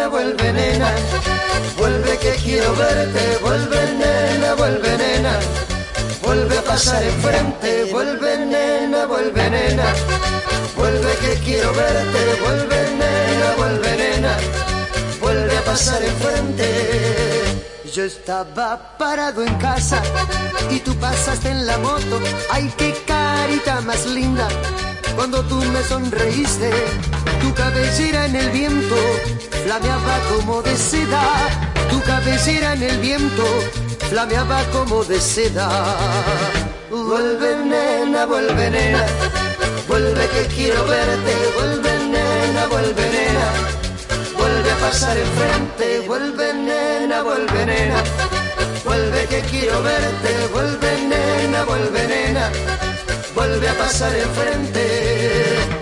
vuelve nena, vuelve que quiero verte, vuelve nena, vuelve nena, vuelve a pasar enfrente, vuelve nena, vuelve nena, vuelve que quiero verte, vuelve nena, vuelve nena, vuelve a pasar enfrente. Yo estaba parado en casa y tú pasaste en la moto, ay qué carita más linda, cuando tú me sonreíste, tu cabellera en el viento flameaba como de seda, tu cabellera en el viento flameaba como de seda. Vuelve nena, vuelve que quiero verte, vuelve nena, vuelve a pasar enfrente, vuelve nena, vuelve que quiero verte, vuelve nena, vuelve a pasar enfrente.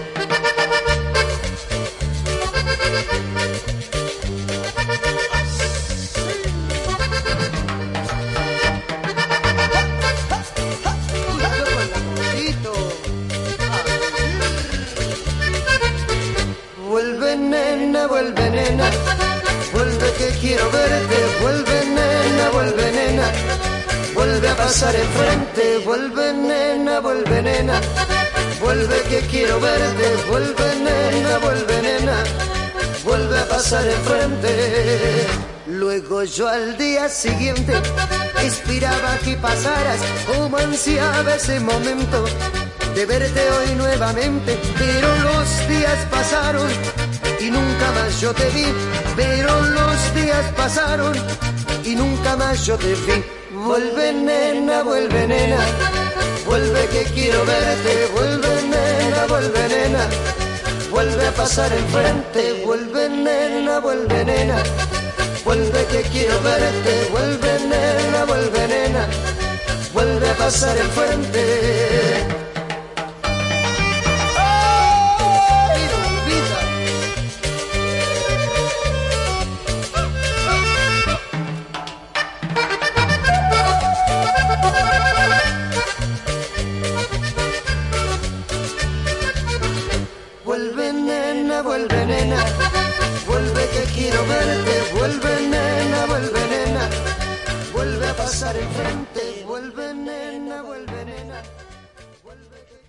Vuelve nena, vuelve que quiero verte, vuelve nena, vuelve a pasar enfrente, vuelve nena, vuelve que quiero verte, vuelve nena, vuelve a pasar enfrente. Luego yo al día siguiente esperaba que pasaras, como ansiaba ese momento de verte hoy nuevamente, pero los días pasaron y nunca más yo te vi, pero los días pasaron y nunca más yo te vi. Vuelve nena, vuelve que quiero verte, vuelve nena, vuelve a pasar enfrente, vuelve nena, vuelve que quiero verte, vuelve nena, vuelve a pasar enfrente. Vuelve nena, vuelve que quiero verte, vuelve nena, vuelve a pasar enfrente, vuelve nena, vuelve que